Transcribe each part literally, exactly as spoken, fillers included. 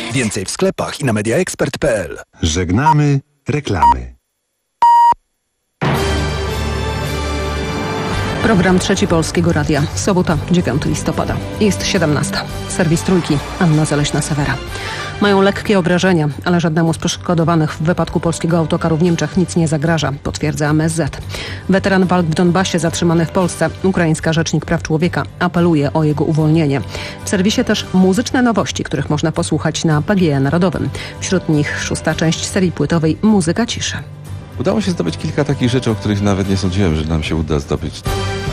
Więcej w sklepach i na mediaexpert kropka p l. Żegnamy reklamy. Program Trzeci Polskiego Radia. Sobota, dziewiątego listopada. Jest siedemnasta. Serwis Trójki. Anna Zaleśna-Sewera. Mają lekkie obrażenia, ale żadnemu z poszkodowanych w wypadku polskiego autokaru w Niemczech nic nie zagraża, potwierdza M S Z. Weteran walk w Donbasie zatrzymany w Polsce. Ukraińska rzecznik praw człowieka apeluje o jego uwolnienie. W serwisie też muzyczne nowości, których można posłuchać na P G E Narodowym. Wśród nich szósta część serii płytowej Muzyka ciszy. Udało się zdobyć kilka takich rzeczy, o których nawet nie sądziłem, że nam się uda zdobyć.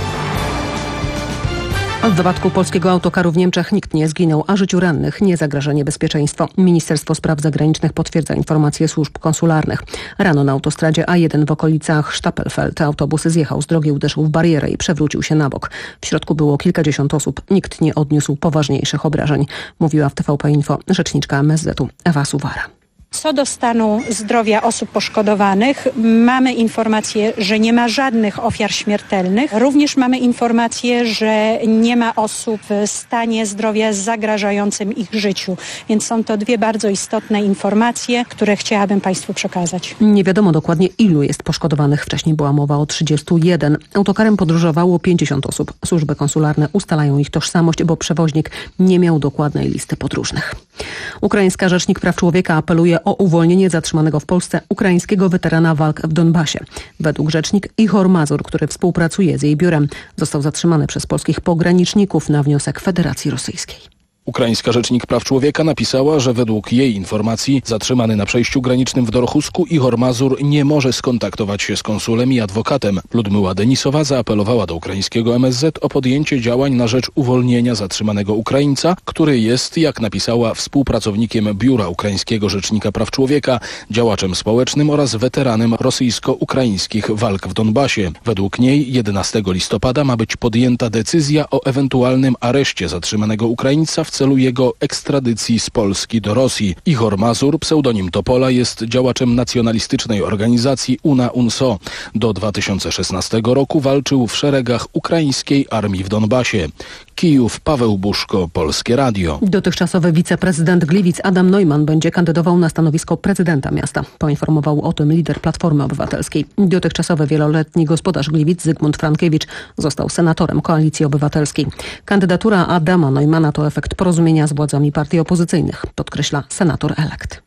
W wypadku polskiego autokaru w Niemczech nikt nie zginął, a życiu rannych nie zagraża niebezpieczeństwo. Ministerstwo Spraw Zagranicznych potwierdza informacje służb konsularnych. Rano na autostradzie A jeden w okolicach Stapelfeld autobus zjechał z drogi, uderzył w barierę i przewrócił się na bok. W środku było kilkadziesiąt osób. Nikt nie odniósł poważniejszych obrażeń, mówiła w T V P Info rzeczniczka M S Z-u Ewa Suwara. Co do stanu zdrowia osób poszkodowanych, mamy informację, że nie ma żadnych ofiar śmiertelnych. Również mamy informację, że nie ma osób w stanie zdrowia zagrażającym ich życiu. Więc są to dwie bardzo istotne informacje, które chciałabym Państwu przekazać. Nie wiadomo dokładnie, ilu jest poszkodowanych. Wcześniej była mowa o trzydziestu jeden. Autokarem podróżowało pięćdziesiąt osób. Służby konsularne ustalają ich tożsamość, bo przewoźnik nie miał dokładnej listy podróżnych. Ukraińska rzecznik praw człowieka apeluje o uwolnienie zatrzymanego w Polsce ukraińskiego weterana walk w Donbasie. Według rzecznik Ihor Mazur, który współpracuje z jej biurem, został zatrzymany przez polskich pograniczników na wniosek Federacji Rosyjskiej. Ukraińska rzecznik praw człowieka napisała, że według jej informacji zatrzymany na przejściu granicznym w Dorochusku Ihor Mazur nie może skontaktować się z konsulem i adwokatem. Ludmyła Denisowa zaapelowała do ukraińskiego M S Z o podjęcie działań na rzecz uwolnienia zatrzymanego Ukraińca, który jest, jak napisała, współpracownikiem Biura Ukraińskiego Rzecznika Praw Człowieka, działaczem społecznym oraz weteranem rosyjsko-ukraińskich walk w Donbasie. Według niej jedenastego listopada ma być podjęta decyzja o ewentualnym areszcie zatrzymanego Ukraińca w celu jego ekstradycji z Polski do Rosji. Ihor Mazur, pseudonim Topola, jest działaczem nacjonalistycznej organizacji UNA UNSO. Do dwa tysiące szesnastego roku walczył w szeregach ukraińskiej armii w Donbasie. Kijów, Paweł Buszko, Polskie Radio. Dotychczasowy wiceprezydent Gliwic Adam Neumann będzie kandydował na stanowisko prezydenta miasta. Poinformował o tym lider Platformy Obywatelskiej. Dotychczasowy wieloletni gospodarz Gliwic Zygmunt Frankiewicz został senatorem Koalicji Obywatelskiej. Kandydatura Adama Neumana to efekt porozumienia z władzami partii opozycyjnych, podkreśla senator elekt.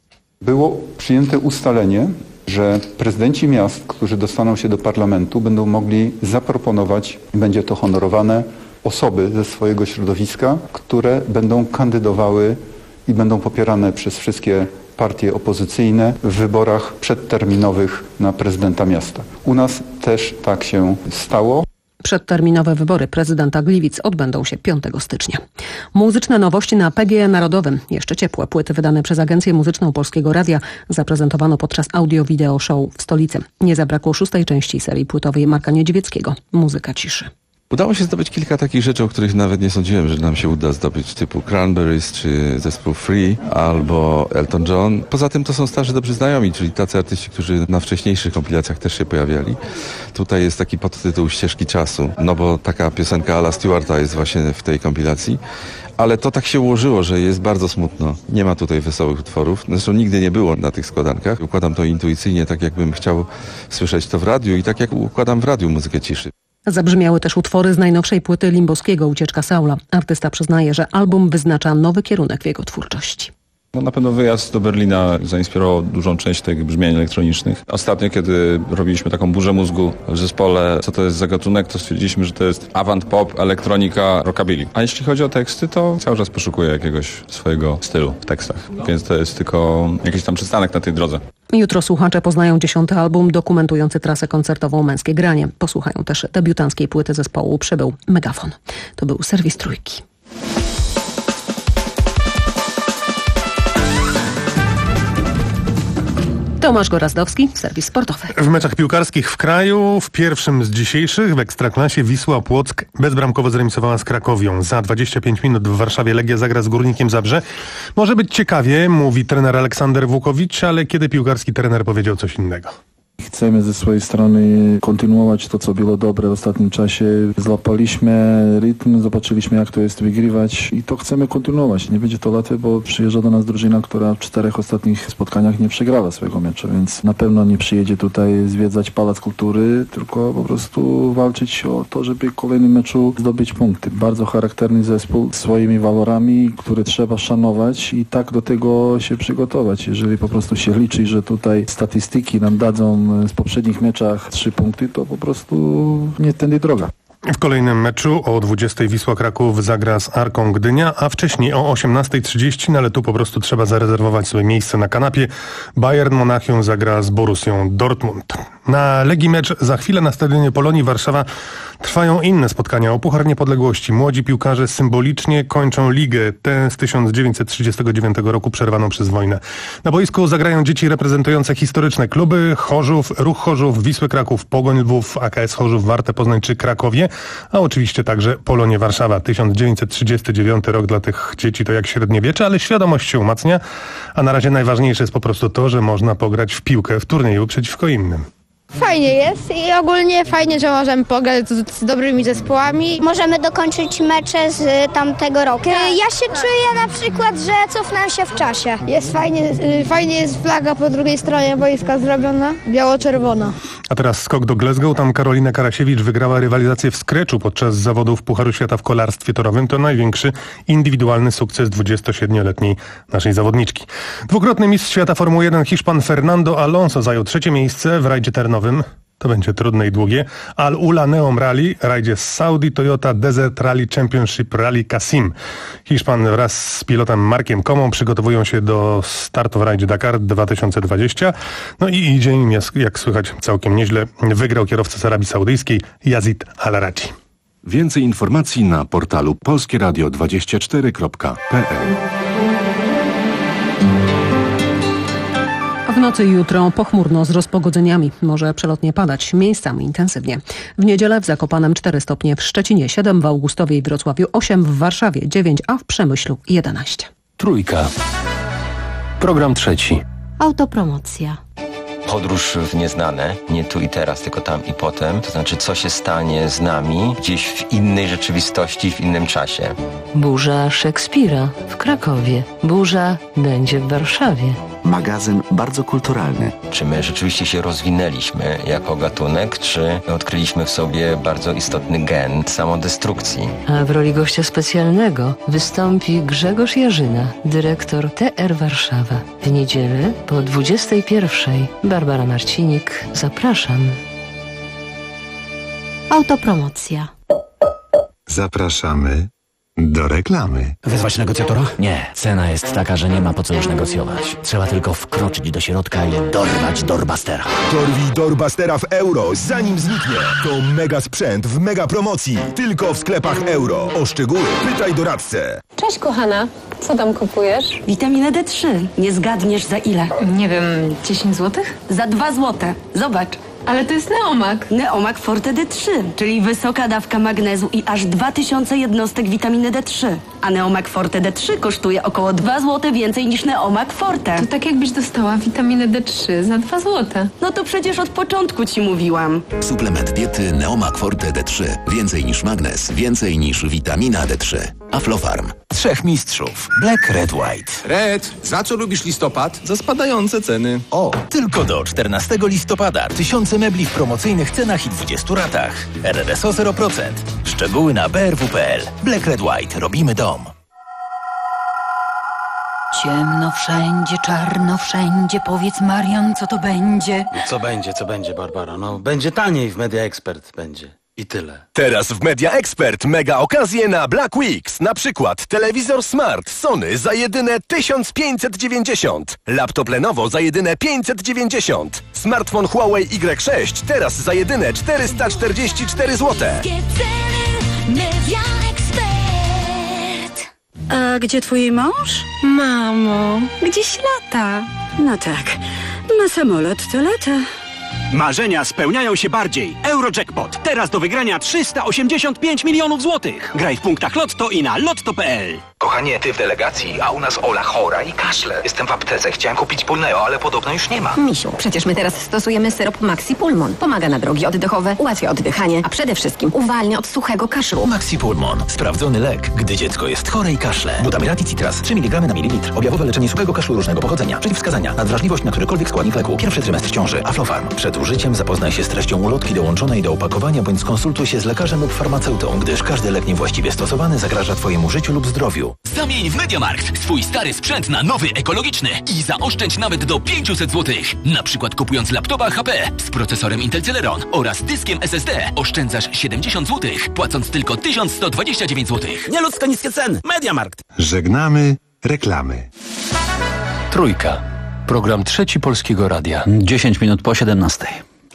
Było przyjęte ustalenie, że prezydenci miast, którzy dostaną się do parlamentu, będą mogli zaproponować, i będzie to honorowane, osoby ze swojego środowiska, które będą kandydowały i będą popierane przez wszystkie partie opozycyjne w wyborach przedterminowych na prezydenta miasta. U nas też tak się stało. Przedterminowe wybory prezydenta Gliwic odbędą się piątego stycznia. Muzyczne nowości na P G E Narodowym. Jeszcze ciepłe płyty wydane przez Agencję Muzyczną Polskiego Radia zaprezentowano podczas audio-wideo show w stolicy. Nie zabrakło szóstej części serii płytowej Marka Niedźwieckiego Muzyka ciszy. Udało się zdobyć kilka takich rzeczy, o których nawet nie sądziłem, że nam się uda zdobyć, typu Cranberries, czy zespół Free, albo Elton John. Poza tym to są starzy dobrzy znajomi, czyli tacy artyści, którzy na wcześniejszych kompilacjach też się pojawiali. Tutaj jest taki podtytuł Ścieżki czasu, no bo taka piosenka Ala Stewarta jest właśnie w tej kompilacji. Ale to tak się ułożyło, że jest bardzo smutno. Nie ma tutaj wesołych utworów. Zresztą nigdy nie było na tych składarkach. Układam to intuicyjnie, tak jakbym chciał słyszeć to w radiu i tak jak układam w radiu muzykę ciszy. Zabrzmiały też utwory z najnowszej płyty Limboskiego Ucieczka Saula. Artysta przyznaje, że album wyznacza nowy kierunek w jego twórczości. No na pewno wyjazd do Berlina zainspirował dużą część tych brzmień elektronicznych. Ostatnio, kiedy robiliśmy taką burzę mózgu w zespole, co to jest za gatunek, to stwierdziliśmy, że to jest avant pop, elektronika, rockabilly. A jeśli chodzi o teksty, to cały czas poszukuję jakiegoś swojego stylu w tekstach. Więc to jest tylko jakiś tam przystanek na tej drodze. Jutro słuchacze poznają dziesiąty album dokumentujący trasę koncertową Męskie Granie. Posłuchają też debiutanckiej płyty zespołu Przybył Megafon. To był serwis Trójki. Tomasz Gorazdowski, serwis sportowy. W meczach piłkarskich w kraju, w pierwszym z dzisiejszych w Ekstraklasie Wisła Płock bezbramkowo zremisowała z Krakowią. Za dwadzieścia pięć minut w Warszawie Legia zagra z Górnikiem Zabrze. Może być ciekawie, mówi trener Aleksander Włukowicz, ale kiedy piłkarski trener powiedział coś innego. Chcemy ze swojej strony kontynuować to, co było dobre w ostatnim czasie. Złapaliśmy rytm, zobaczyliśmy, jak to jest wygrywać i to chcemy kontynuować. Nie będzie to łatwe, bo przyjeżdża do nas drużyna, która w czterech ostatnich spotkaniach nie przegrała swojego meczu, więc na pewno nie przyjedzie tutaj zwiedzać Pałac Kultury, tylko po prostu walczyć o to, żeby w kolejnym meczu zdobyć punkty. Bardzo charakterny zespół z swoimi walorami, które trzeba szanować i tak do tego się przygotować. Jeżeli po prostu się liczy, że tutaj statystyki nam dadzą z poprzednich meczach trzy punkty, to po prostu nie tędy droga. W kolejnym meczu o dwudziestej Wisła Kraków zagra z Arką Gdynia, a wcześniej o osiemnastej trzydzieści, no ale tu po prostu trzeba zarezerwować sobie miejsce na kanapie. Bayern Monachium zagra z Borussią Dortmund. Na Legii mecz za chwilę na stadionie Polonii Warszawa trwają inne spotkania o Puchar Niepodległości. Młodzi piłkarze symbolicznie kończą ligę, tę z tysiąc dziewięćset trzydziestego dziewiątego roku przerwaną przez wojnę. Na boisku zagrają dzieci reprezentujące historyczne kluby: Chorzów, Ruch Chorzów, Wisły Kraków, Pogoń Lwów, A K S Chorzów, Wartę Poznań czy Krakowie, a oczywiście także Polonie Warszawa. tysiąc dziewięćset trzydziesty dziewiąty rok dla tych dzieci to jak średniowiecze, ale świadomość się umacnia, a na razie najważniejsze jest po prostu to, że można pograć w piłkę w turnieju przeciwko innym. Fajnie jest i ogólnie fajnie, że możemy pograć z, z dobrymi zespołami. Możemy dokończyć mecze z tamtego roku. Ja się czuję na przykład, że cofnę się w czasie. Jest fajnie, fajnie jest flaga po drugiej stronie boiska zrobiona, biało-czerwona. A teraz skok do Glasgow. Tam Karolina Karasiewicz wygrała rywalizację w skreczu podczas zawodów Pucharu Świata w kolarstwie torowym. To największy indywidualny sukces dwudziestosiedmioletniej naszej zawodniczki. Dwukrotny mistrz świata Formuły jeden Hiszpan Fernando Alonso zajął trzecie miejsce w rajdzie terenowym. To będzie trudne i długie. Al Ula Neom Rally, rajdzie z Saudi Toyota Desert Rally Championship Rally Kasim. Hiszpan wraz z pilotem Markiem Komą przygotowują się do startu w rajdzie Dakar dwa tysiące dwudziesty. No i idzie im, jak słychać, całkiem nieźle. Wygrał kierowca z Arabii Saudyjskiej Yazid Al-Araji. Więcej informacji na portalu polskie radio dwadzieścia cztery kropka p l. W nocy jutro pochmurno z rozpogodzeniami. Może przelotnie padać, miejscami intensywnie. W niedzielę w Zakopanem cztery stopnie, w Szczecinie siedem, w Augustowie i Wrocławiu osiem, w Warszawie dziewięć, a w Przemyślu jedenaście. Trójka. Program trzeci. Autopromocja. Podróż w nieznane, nie tu i teraz, tylko tam i potem. To znaczy, co się stanie z nami gdzieś w innej rzeczywistości, w innym czasie. Burza Szekspira w Krakowie. Burza będzie w Warszawie. Magazyn bardzo kulturalny. Czy my rzeczywiście się rozwinęliśmy jako gatunek, czy odkryliśmy w sobie bardzo istotny gen samodestrukcji? A w roli gościa specjalnego wystąpi Grzegorz Jarzyna, dyrektor T R Warszawa. W niedzielę po dwudziestej pierwszej. Barbara Marcinik, zapraszam. Autopromocja. Zapraszamy do reklamy. Wezwać negocjatora? Nie. Cena jest taka, że nie ma po co już negocjować. Trzeba tylko wkroczyć do środka i dorwać Doorbustera. Dorwij Doorbustera w euro, zanim zniknie. To mega sprzęt w mega promocji. Tylko w sklepach euro. O szczegóły pytaj doradcę. Cześć kochana. Co tam kupujesz? Witaminę D trzy. Nie zgadniesz za ile? Nie wiem, dziesięć złotych? Za dwa złote. Zobacz. Ale to jest Neomak. Neomak Forte D trzy, czyli wysoka dawka magnezu i aż dwa tysiące jednostek witaminy D trzy. A Neomak Forte D trzy kosztuje około dwa złote więcej niż Neomak Forte. To tak jakbyś dostała witaminę D trzy za dwa złote. No to przecież od początku ci mówiłam. Suplement diety Neomak Forte D trzy. Więcej niż magnez, więcej niż witamina D trzy. Aflofarm. Trzech mistrzów. Black, Red, White. Red, za co lubisz listopad? Za spadające ceny. O, tylko do czternastego listopada. Tysiące mebli w promocyjnych cenach i dwudziestu ratach. R R S O zero procent. Szczegóły na b r w kropka p l. Black, Red, White. Robimy dom. Ciemno wszędzie, czarno wszędzie. Powiedz, Marian, co to będzie? Co będzie, co będzie, Barbara? No, będzie taniej w Media Expert, będzie. I tyle. Teraz w Media Expert mega okazje na Black Weeks. Na przykład telewizor Smart Sony za jedyne tysiąc pięćset dziewięćdziesiąt. Laptop Lenovo za jedyne pięćset dziewięćdziesiąt. Smartfon Huawei Y sześć teraz za jedyne czterysta czterdzieści cztery złote. Media Expert. A gdzie twój mąż? Mamo, Gdzieś lata. No tak, na samolot to lata. Marzenia spełniają się bardziej. Eurojackpot. Teraz do wygrania trzysta osiemdziesiąt pięć milionów złotych. Graj w punktach Lotto i na lotto kropka p l. Kochanie, ty w delegacji, a u nas Ola chora i kaszle. Jestem w aptece, chciałem kupić Pulneo, ale podobno już nie ma. Misiu, przecież my teraz stosujemy syrop Maxi Pulmon. Pomaga na drogi oddechowe, ułatwia oddychanie, a przede wszystkim uwalnia od suchego kaszlu. Maxi Pulmon. Sprawdzony lek, gdy dziecko jest chore i kaszle. Glutamirati Citras. trzy miligramy na mililitr. Objawowe leczenie suchego kaszlu różnego pochodzenia. Przeciwwskazania. Nadwrażliwość na którykolwiek składnik leku. Pierwszy trymestr ciąży. Aflofarm. Przed użyciem zapoznaj się z treścią ulotki dołączonej do opakowania bądź skonsultuj się z lekarzem lub farmaceutą, gdyż każdy lek niewłaściwie stosowany zagraża Twojemu życiu lub zdrowiu. Zamień w MediaMarkt swój stary sprzęt na nowy, ekologiczny i zaoszczędź nawet do pięćset złotych. Na przykład kupując laptopa H P z procesorem Intel Celeron oraz dyskiem S S D oszczędzasz siedemdziesiąt złotych, płacąc tylko tysiąc sto dwadzieścia dziewięć złotych. Nieludzko niskie ceny. MediaMarkt. Żegnamy reklamy. Trójka. Program Trzeci Polskiego Radia. dziesięć minut po siedemnastej.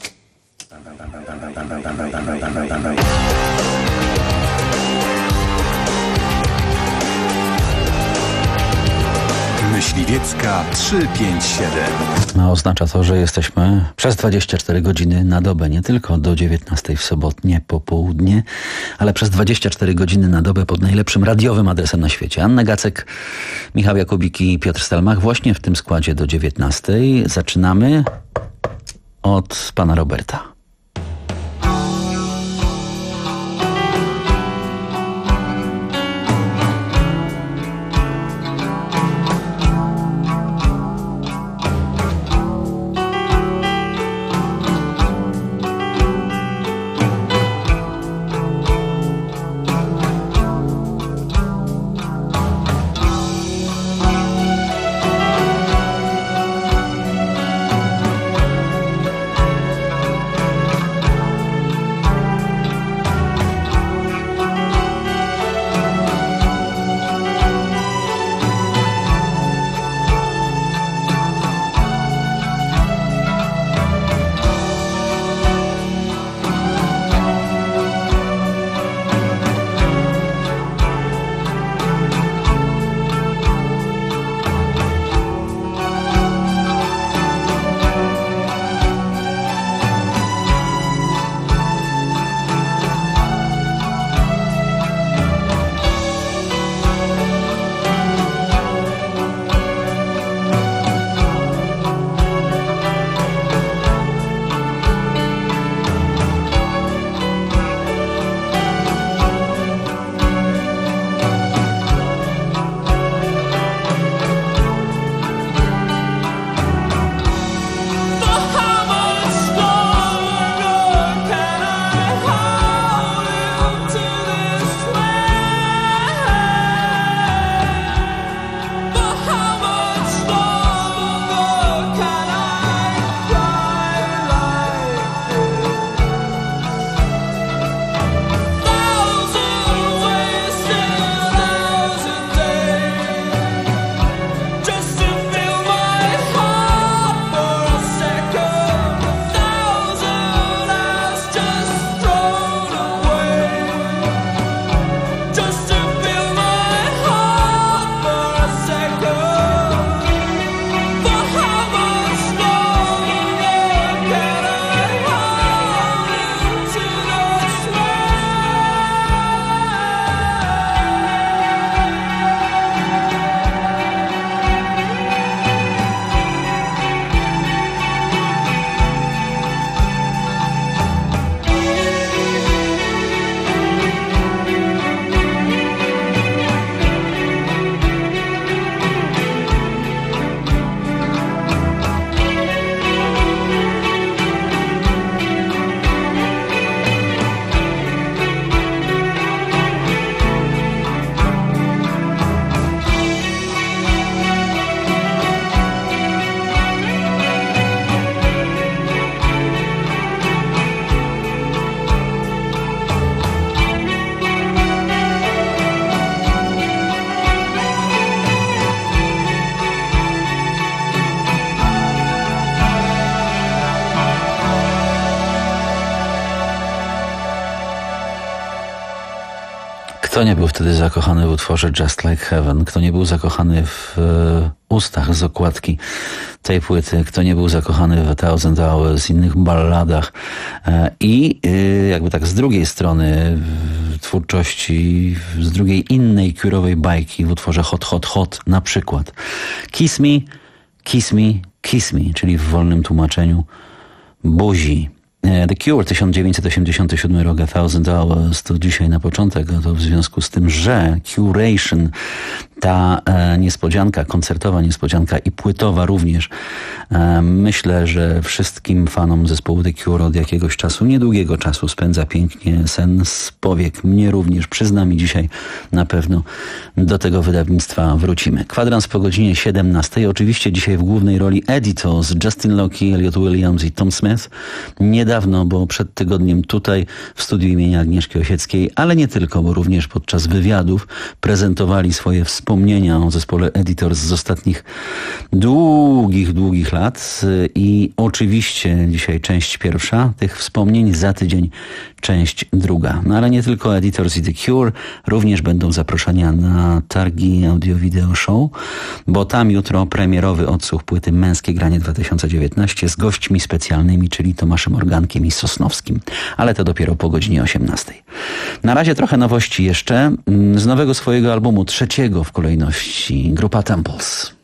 Myśliwiecka trzysta pięćdziesiąt siedem. A oznacza to, że jesteśmy przez dwadzieścia cztery godziny na dobę, nie tylko do dziewiętnastej w sobotnie popołudnie, ale przez dwadzieścia cztery godziny na dobę pod najlepszym radiowym adresem na świecie. Anna Gacek, Michał Jakubik i Piotr Stelmach właśnie w tym składzie do dziewiętnastej. Zaczynamy od pana Roberta. Kto nie był wtedy zakochany w utworze Just Like Heaven? Kto nie był zakochany w e, ustach z okładki tej płyty? Kto nie był zakochany w A Thousand Hours, innych balladach? E, I e, jakby tak z drugiej strony twórczości z drugiej innej Cure'owej bajki w utworze Hot, Hot, Hot na przykład. Kiss me, kiss me, kiss me, czyli w wolnym tłumaczeniu buzi. The Cure, tysiąc dziewięćset osiemdziesiąty siódmy rok, A Thousand Hours, to dzisiaj na początek, a to w związku z tym, że Curation, ta e, niespodzianka, koncertowa niespodzianka i płytowa również, e, myślę, że wszystkim fanom zespołu The Cure od jakiegoś czasu, niedługiego czasu spędza pięknie sen z powiek. Mnie również, przyznam, i dzisiaj na pewno do tego wydawnictwa wrócimy. Kwadrans po godzinie siedemnastej. Oczywiście dzisiaj w głównej roli Editors, Justin Locke, Elliot Williams i Tom Smith. Niedawno, bo przed tygodniem tutaj w studiu imienia Agnieszki Osieckiej, ale nie tylko, bo również podczas wywiadów prezentowali swoje wspomnienia o zespole Editors z ostatnich długich, długich lat. I oczywiście dzisiaj część pierwsza tych wspomnień, za tydzień część druga. No ale nie tylko Editors i The Cure, również będą zaproszenia na targi Audio-Video Show, bo tam jutro premierowy odsłuch płyty Męskie Granie dwa tysiące dziewiętnaście z gośćmi specjalnymi, czyli Tomaszem Organkiem i Sosnowskim. Ale to dopiero po godzinie osiemnastej. Na razie trochę nowości jeszcze z nowego swojego albumu, trzeciego w kolejności, grupa Temples.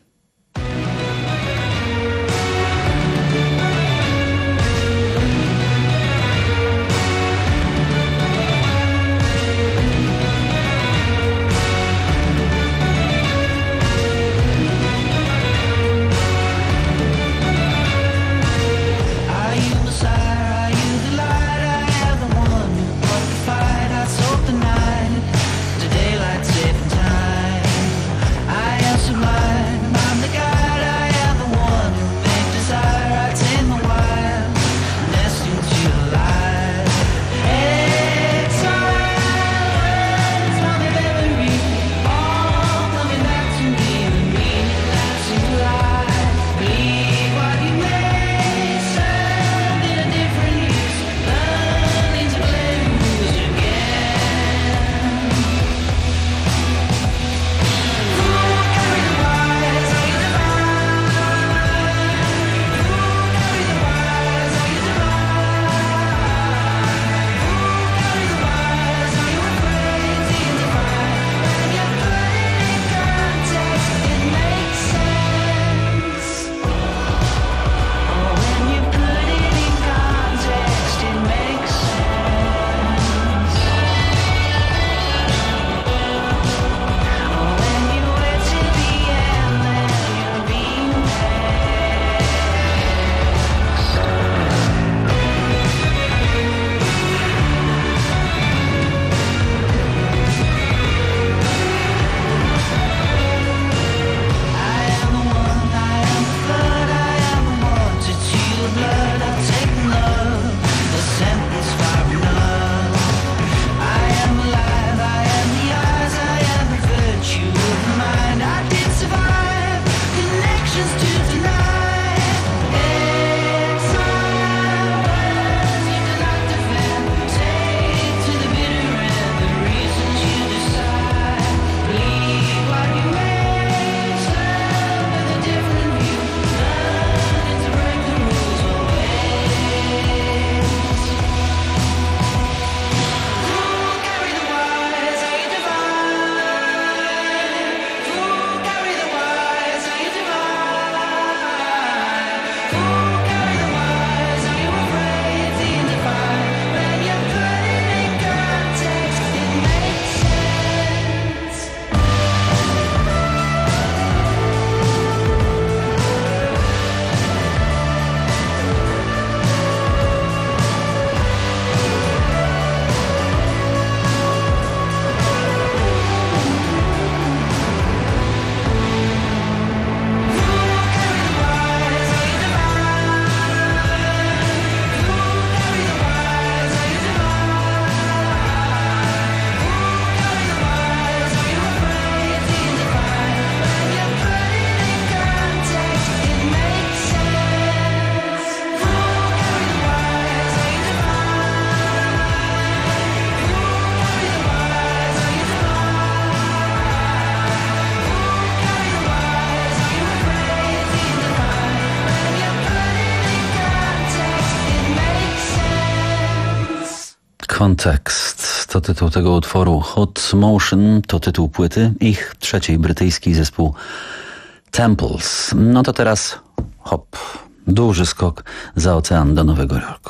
Kontekst Breaks to tytuł tego utworu. Hot Motion to tytuł płyty. Ich trzeciej brytyjski zespół Temples. No to teraz hop, duży skok za ocean do Nowego Jorku.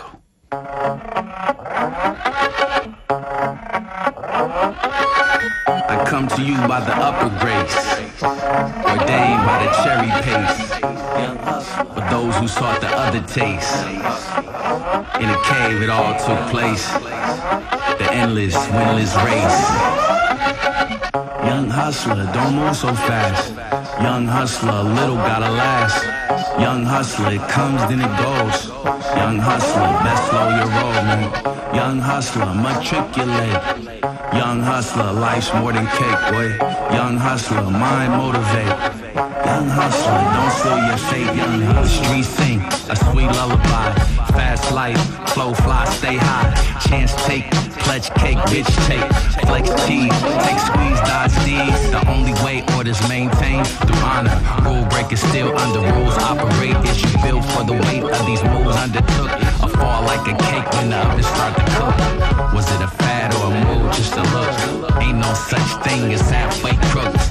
I come to you by the upper grace, ordained by the cherry pace, for those who sought the other taste. In a cave it all took place, the endless, winless race. Young hustler, don't move so fast. Young hustler, little gotta last. Young hustler, it comes then it goes. Young hustler, best slow your roll, man. Young hustler, matriculate. Young hustler, life's more than cake, boy. Young hustler, mind motivate. Young hustler, don't seal your fate. Young hustler, streets sing a sweet lullaby. Fast life, flow fly, stay high. Chance take, pledge cake, bitch take. Flex cheese, take squeeze, dodge D's. The only way orders maintain through honor. Rule breakers still under rules operate. Is you built for the weight of these moves undertook? A fall like a cake when the ovens start to cook. Was it a fad or a move, just a look? Ain't no such thing as halfway crooks.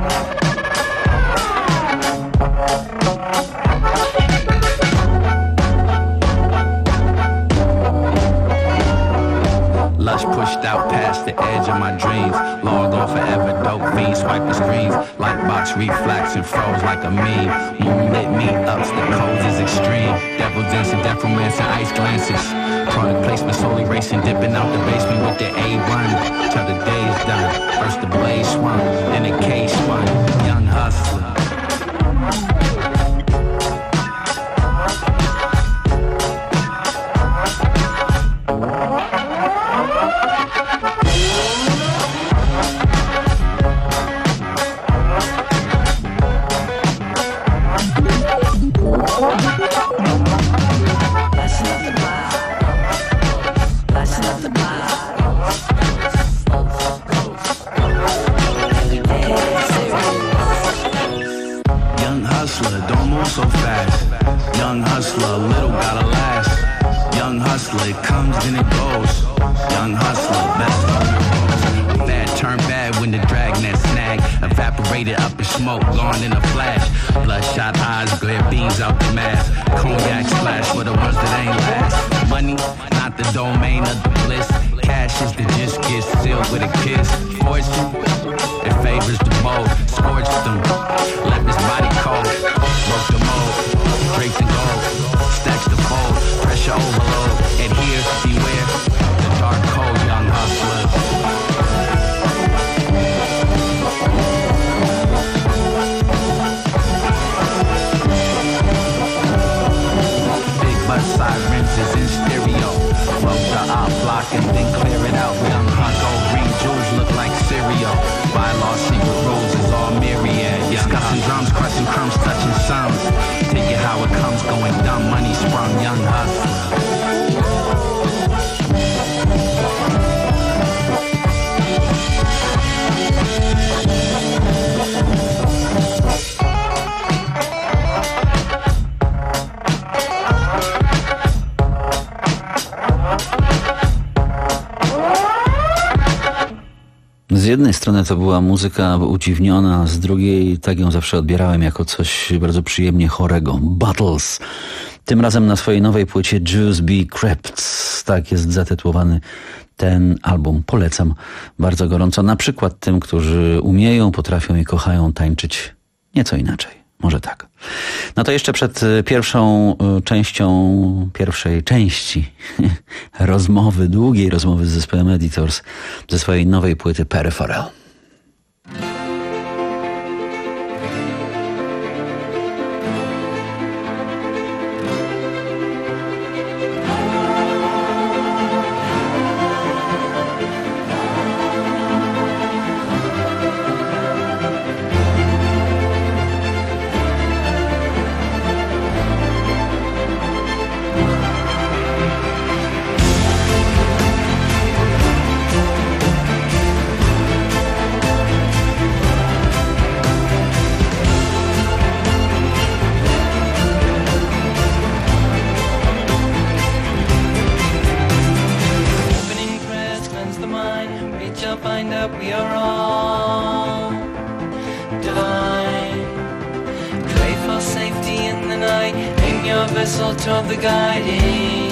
Lush pushed out past the edge of my dreams. Logged on forever, dope fiends, swipe the screens. Lightbox reflex and froze like a meme. Moonlit me ups, the cold is extreme. Devil dancing, deferments and ice glances. Product placement, slowly racing, dipping out the basement with the A one. Till the day's done. First the blaze swung, then the cage swung. Young hustler. Z jednej strony to była muzyka udziwniona, z drugiej tak ją zawsze odbierałem jako coś bardzo przyjemnie chorego. Battles. Tym razem na swojej nowej płycie Jews Be Crypts. Tak jest zatytułowany ten album. Polecam bardzo gorąco. Na przykład tym, którzy umieją, potrafią i kochają tańczyć nieco inaczej. Może tak. No to jeszcze przed pierwszą częścią, pierwszej części rozmowy, długiej rozmowy z zespołem Editors ze swojej nowej płyty Peripheral. your vessel toward the guiding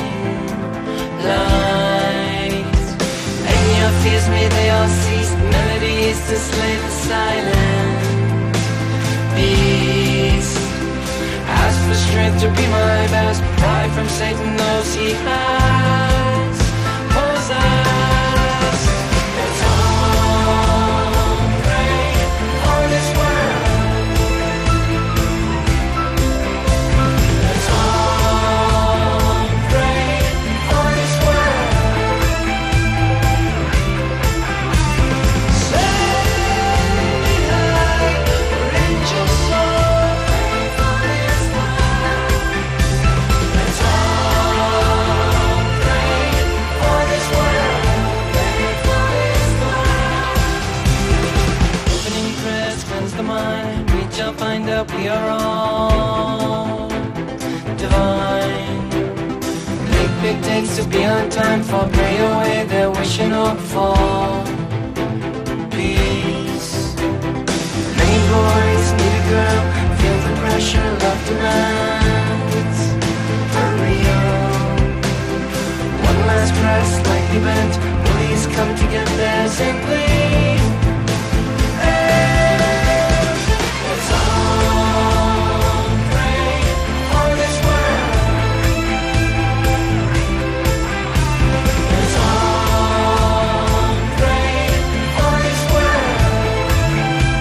light. And your fears, may they all cease. Melodies to slay the silent beast. Ask for strength to be my best. Pride from Satan knows he has possessed. Let's all pray for this world. Let's all pray for this world. Send me light, or angel soul, pray for this world. Let's all pray for this world, pray for this world. Opening prayers cleanse the mind. Reach out, find out we are all divine. Make big takes to be on time for pray away their wish and hope for peace. Many boys need a girl. Feel the pressure love demands. Hurry up. One last press, lightly bent. Please come to get there simply. Let's all pray for this world. Let's all pray for this world.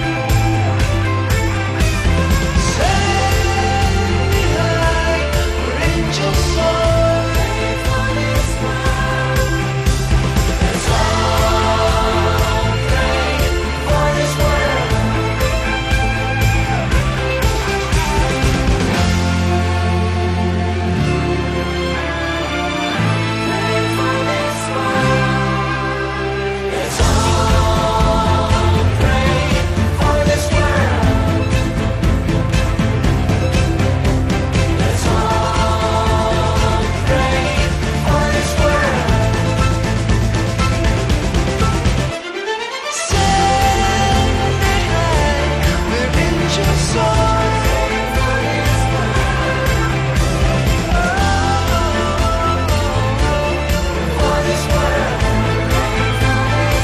Send me light, or angel soul, pray for this world. Let's all pray for this world. Pray for this world. Let's all pray for this world. Let's all pray for this world. Send me light, where angel soul, pray for this world. For this world, pray for this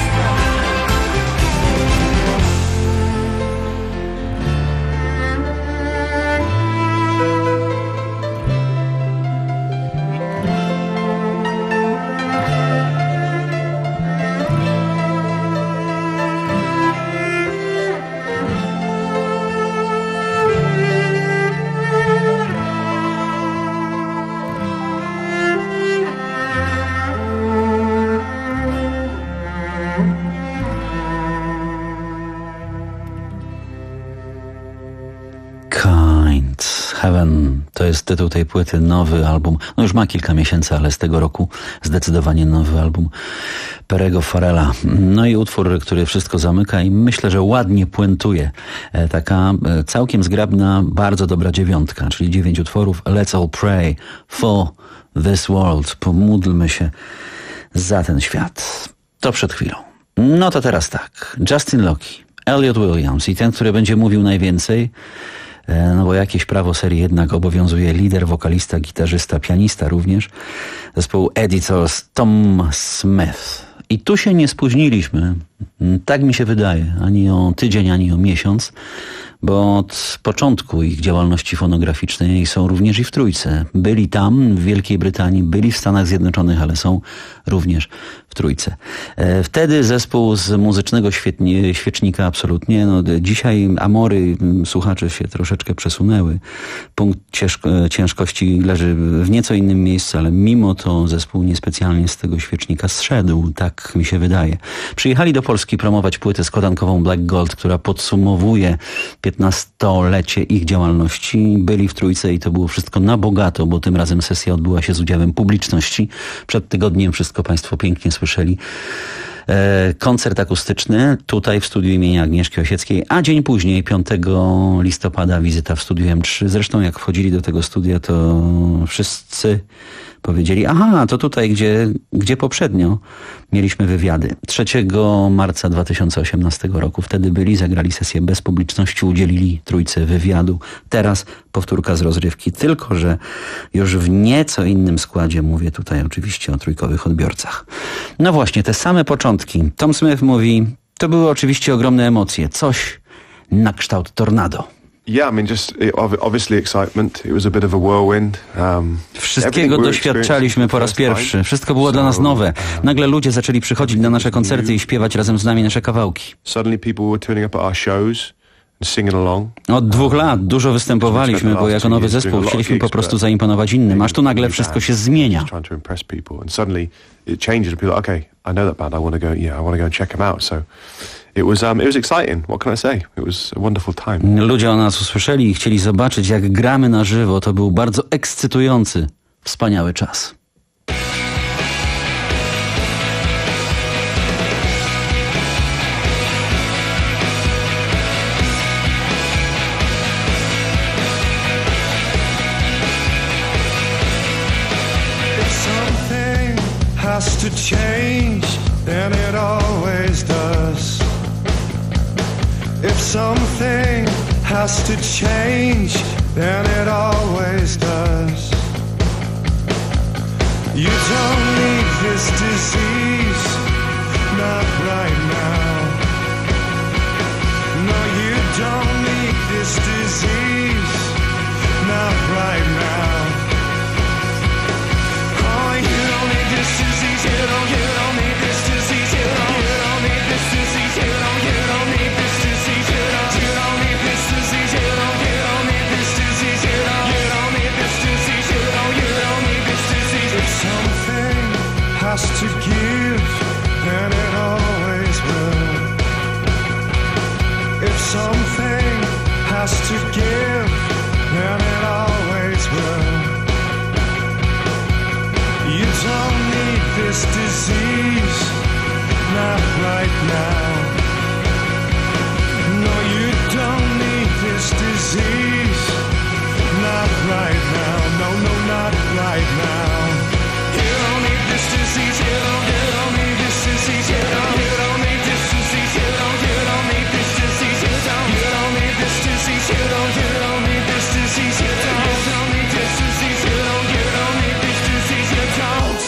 Kind Heaven to jest tytuł tej płyty, nowy album. No już ma kilka miesięcy, ale z tego roku zdecydowanie nowy album Perego Farrella. No i utwór, który wszystko zamyka i myślę, że ładnie puentuje. E, Taka e, całkiem zgrabna, bardzo dobra dziewiątka, czyli dziewięć utworów. Let's all pray for this world. Pomódlmy się za ten świat. To przed chwilą. No to teraz tak. Justin Locke, Elliot Williams i ten, który będzie mówił najwięcej, e, no bo jakieś prawo serii jednak obowiązuje lider, wokalista, gitarzysta, pianista również, zespołu Editors, Tom Smith. I tu się nie spóźniliśmy, tak mi się wydaje, ani o tydzień, ani o miesiąc, bo od początku ich działalności fonograficznej są również i w Trójce. Byli tam, w Wielkiej Brytanii, byli w Stanach Zjednoczonych, ale są również w Trójce. Wtedy zespół z muzycznego świetnie, świecznika absolutnie. No, dzisiaj amory słuchacze się troszeczkę przesunęły. Punkt ciężko, ciężkości leży w nieco innym miejscu, ale mimo to zespół niespecjalnie z tego świecznika zszedł, tak mi się wydaje. Przyjechali do Polski promować płytę składankową Black Gold, która podsumowuje piętnastolecie ich działalności. Byli w Trójce i to było wszystko na bogato, bo tym razem sesja odbyła się z udziałem publiczności. Przed tygodniem wszystko Państwo pięknie słyszeli. E, koncert akustyczny tutaj w studiu imienia Agnieszki Osieckiej, a dzień później, piątego listopada, wizyta w studiu M trzy. Zresztą jak wchodzili do tego studia, to wszyscy powiedzieli, aha, to tutaj, gdzie, gdzie poprzednio mieliśmy wywiady. trzeciego marca dwa tysiące osiemnastego roku wtedy byli, zagrali sesję bez publiczności, udzielili trójce wywiadu. Teraz powtórka z rozrywki, tylko że już w nieco innym składzie. Mówię tutaj oczywiście o trójkowych odbiorcach. No właśnie, te same początki. Tom Smith mówi, to były oczywiście ogromne emocje. Coś na kształt tornado. Yeah, I mean, just it, ob- obviously excitement. It was a bit of a whirlwind. Um, Wszystkiego doświadczaliśmy po raz pierwszy. Wszystko było dla nas nowe. Nagle ludzie zaczęli przychodzić na nasze koncerty i śpiewać razem z nami nasze kawałki. Suddenly people were turning up at our shows and singing along. Od dwóch lat dużo występowaliśmy, bo jako nowy zespół chcieliśmy po prostu zaimponować innym, aż tu nagle wszystko się zmienia. Trying to impress people, and suddenly it changes. And people are like, okay, I know that band. I want to go. Yeah, I want to go and check them out. So. It was, um, it was exciting. What can I say? It was a wonderful time. Ludzie o nas usłyszeli i chcieli zobaczyć, jak gramy na żywo. To był bardzo ekscytujący, wspaniały czas. If something has to change, then it always does. If something has to change, then it always does. You don't need this disease, not right now. No, you don't need this disease, not right now. Oh, you don't need this disease, you don't, you don't need this disease, you don't, you don't need this disease, you don't, you don't need this disease, you don't, you don't need this disease, you don't, you don't need this disease, you don't, you don't need this disease, you don't, you don't need this disease. If something has to give, then it always will. If something has to give, then it always will. You don't need this disease, not right now. No, you don't need this disease, not right now. No, no, not right now. You don't need this disease, you don't, you don't need this disease, you don't, you don't need this disease, you don't, you don't need this disease, you don't, you don't need this disease, you don't, you don't need this disease, you don't, you don't need this disease, you don't, you don't need this disease, you don't.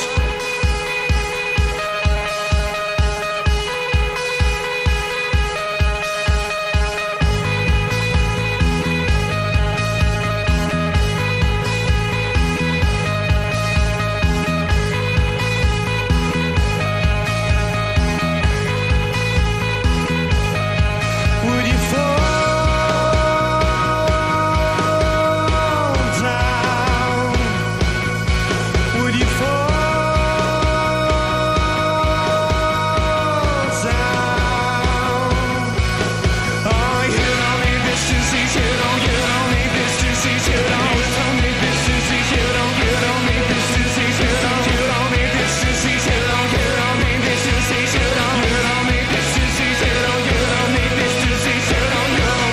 Would you fall down? Would you fall down? Oh, you don't need this disease, you don't, you don't need this disease, you don't, you don't need this disease, you don't, you don't need this disease, you don't, you don't need this disease, you don't, you don't need this disease, you don't, you don't need this disease, you don't, you don't need this disease, you don't, you don't.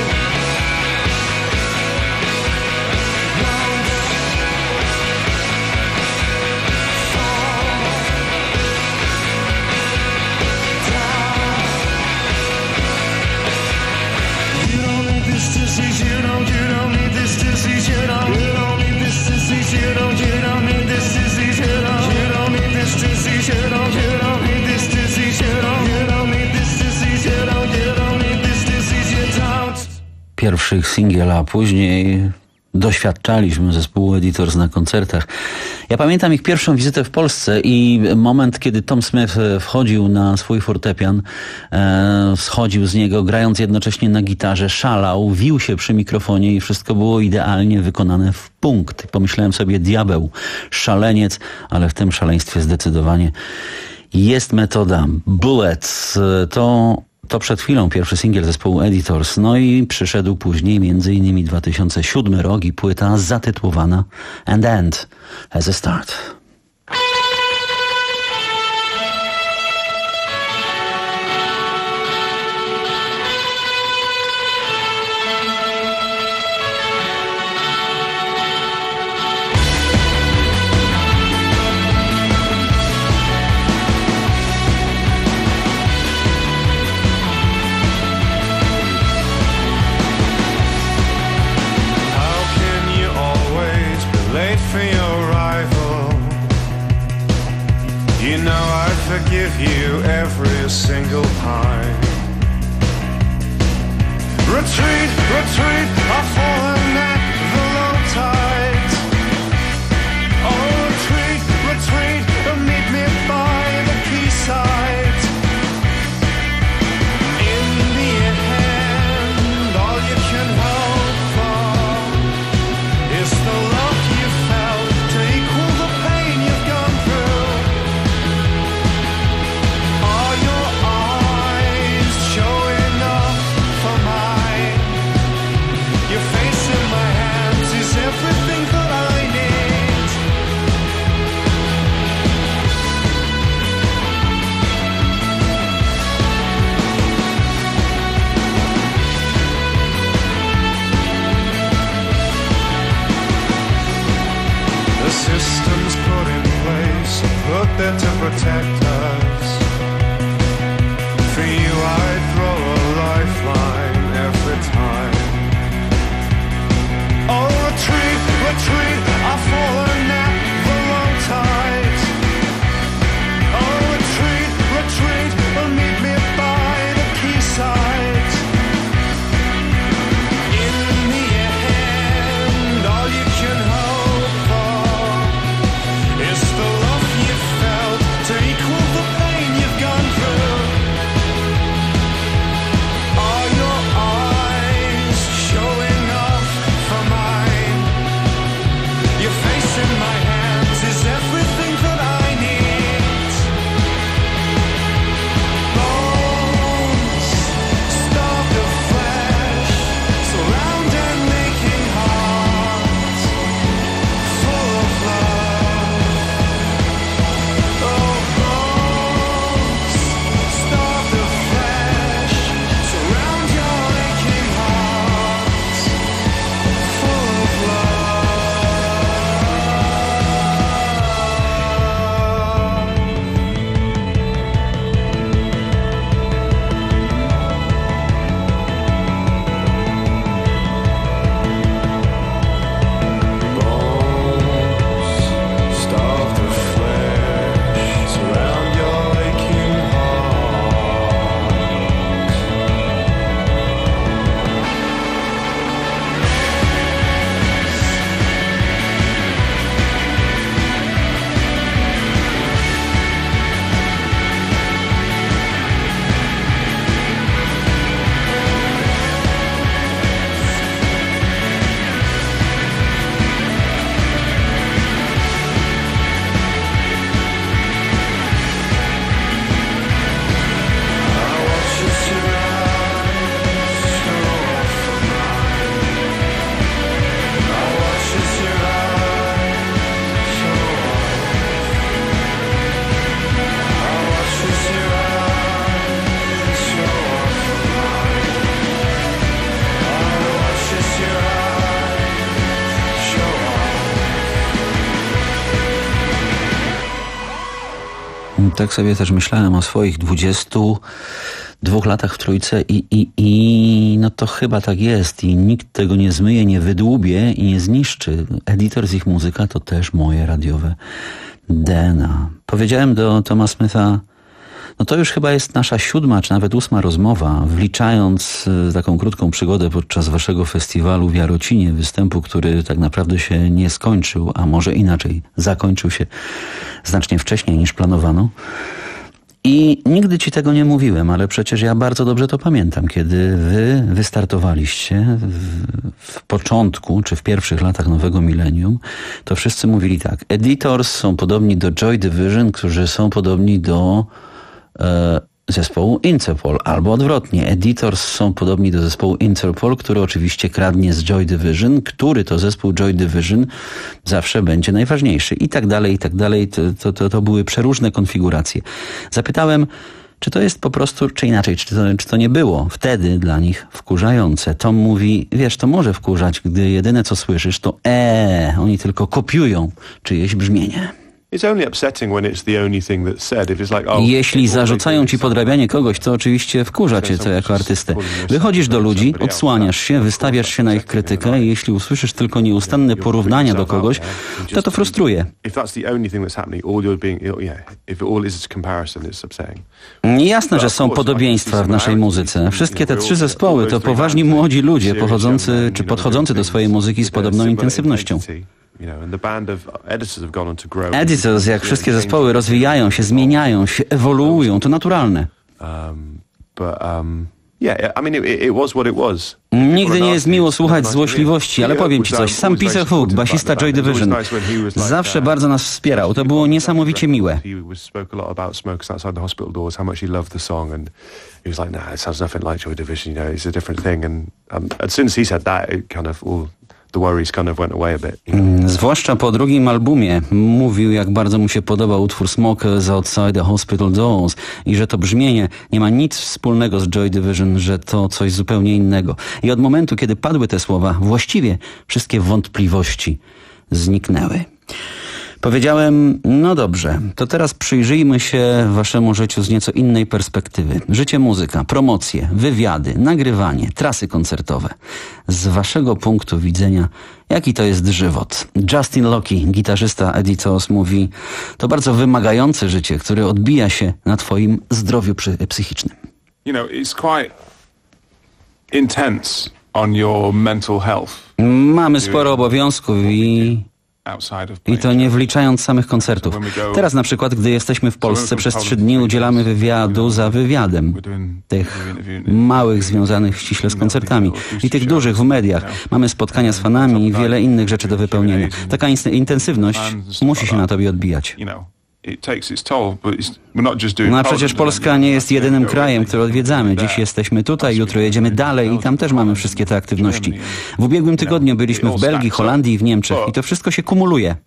You don't need this disease, you don't, you don't need this disease, you don't, you don't need this disease, you don't, you don't need this disease, you don't, you don't need this disease, you don't, you don't need this disease, you don't, you don't need this disease, you don't, you don't need this disease, you don't. Pierwszych singiel, a później doświadczaliśmy zespołu Editors na koncertach. Ja pamiętam ich pierwszą wizytę w Polsce i moment, kiedy Tom Smith wchodził na swój fortepian, e, schodził z niego, grając jednocześnie na gitarze, szalał, wił się przy mikrofonie i wszystko było idealnie wykonane w punkt. Pomyślałem sobie, diabeł, szaleniec, ale w tym szaleństwie zdecydowanie jest metoda. Bullets to To przed chwilą pierwszy singiel zespołu Editors, no i przyszedł później między innymi dwa tysiące siódmy rok i płyta zatytułowana And End Has a Start. give you every single pine. Retreat, retreat, I've fallen at the low tide. Oh, retreat, retreat, meet me by the quayside. In the end, all you can hope for is the love you felt to equal the pain you've gone through. Are your eyes showing up for mine? Your face in my hands is everything that I need. The systems put in place are put there to protect us. For you I'd throw a lifeline every time. Oh, retreat, retreat, I've fallen at the low tide. Oh, retreat, retreat, meet me by the quayside. In the end, all you can hope for is the love you felt to equal the pain you've gone through. Are your eyes showing off for mine? Your face in my hands is everything that I need. Bones, starved of flesh, surround and making hearts full of love. Oh, bones, starved of flesh, surround your aching hearts full of love. Bones, starved of flesh, surround your aching Tak sobie też myślałem o swoich dwudziestu dwóch latach w trójce i, i, i no to chyba tak jest i nikt tego nie zmyje, nie wydłubie i nie zniszczy. Editor z ich muzyka to też moje radiowe D N A. Powiedziałem do Toma Smitha, no to już chyba jest nasza siódma czy nawet ósma rozmowa, wliczając e, taką krótką przygodę podczas waszego festiwalu w Jarocinie, występu, który tak naprawdę się nie skończył, a może inaczej, zakończył się znacznie wcześniej niż planowano. I nigdy ci tego nie mówiłem, ale przecież ja bardzo dobrze to pamiętam, kiedy wy wystartowaliście w, w początku, czy w pierwszych latach nowego milenium, to wszyscy mówili tak, Editors są podobni do Joy Division, którzy są podobni do e, zespołu Interpol, albo odwrotnie, Editors są podobni do zespołu Interpol, który oczywiście kradnie z Joy Division, który to zespół Joy Division zawsze będzie najważniejszy i tak dalej, i tak dalej. To, to, to były przeróżne konfiguracje. Zapytałem, czy to jest po prostu, czy inaczej, czy to, czy to nie było wtedy dla nich wkurzające. Tom mówi, wiesz, to może wkurzać, gdy jedyne co słyszysz to eee, oni tylko kopiują czyjeś brzmienie. Jeśli zarzucają ci podrabianie kogoś, to oczywiście wkurza cię to jako artystę. Wychodzisz do ludzi, odsłaniasz się, wystawiasz się na ich krytykę i jeśli usłyszysz tylko nieustanne porównania do kogoś, to to frustruje. Jasne, że są podobieństwa w naszej muzyce. Wszystkie te trzy zespoły to poważni młodzi ludzie pochodzący czy podchodzący do swojej muzyki z podobną intensywnością. Editors, jak wszystkie zespoły, rozwijają się, zmieniają się, ewoluują. To naturalne. Nigdy nie jest miło słuchać złośliwości, ale powiem ci coś. Sam Peter Hook, basista Joy Division, zawsze bardzo nas wspierał. To było niesamowicie miłe. Zwłaszcza po drugim albumie mówił, jak bardzo mu się podobał utwór Smokers Outside the Hospital Doors i że to brzmienie nie ma nic wspólnego z Joy Division, że to coś zupełnie innego. I od momentu, kiedy padły te słowa, właściwie wszystkie wątpliwości zniknęły. Powiedziałem, no dobrze, to teraz przyjrzyjmy się waszemu życiu z nieco innej perspektywy. Życie, muzyka, promocje, wywiady, nagrywanie, trasy koncertowe. Z waszego punktu widzenia, jaki to jest żywot? Justin Locke, gitarzysta Editors, mówi, to bardzo wymagające życie, które odbija się na twoim zdrowiu psychicznym. You know, it's quite intense on your mental health. Mamy sporo obowiązków i... I to nie wliczając samych koncertów. Teraz na przykład, gdy jesteśmy w Polsce, przez trzy dni udzielamy wywiadu za wywiadem. Tych małych związanych ściśle z koncertami i tych dużych w mediach. Mamy spotkania z fanami i wiele innych rzeczy do wypełnienia. Taka intensywność musi się na tobie odbijać. No a przecież Polska nie jest jedynym krajem, który odwiedzamy. Dziś jesteśmy tutaj, jutro jedziemy dalej i tam też mamy wszystkie te aktywności. W ubiegłym tygodniu byliśmy w Belgii, Holandii i w Niemczech i to wszystko się kumuluje.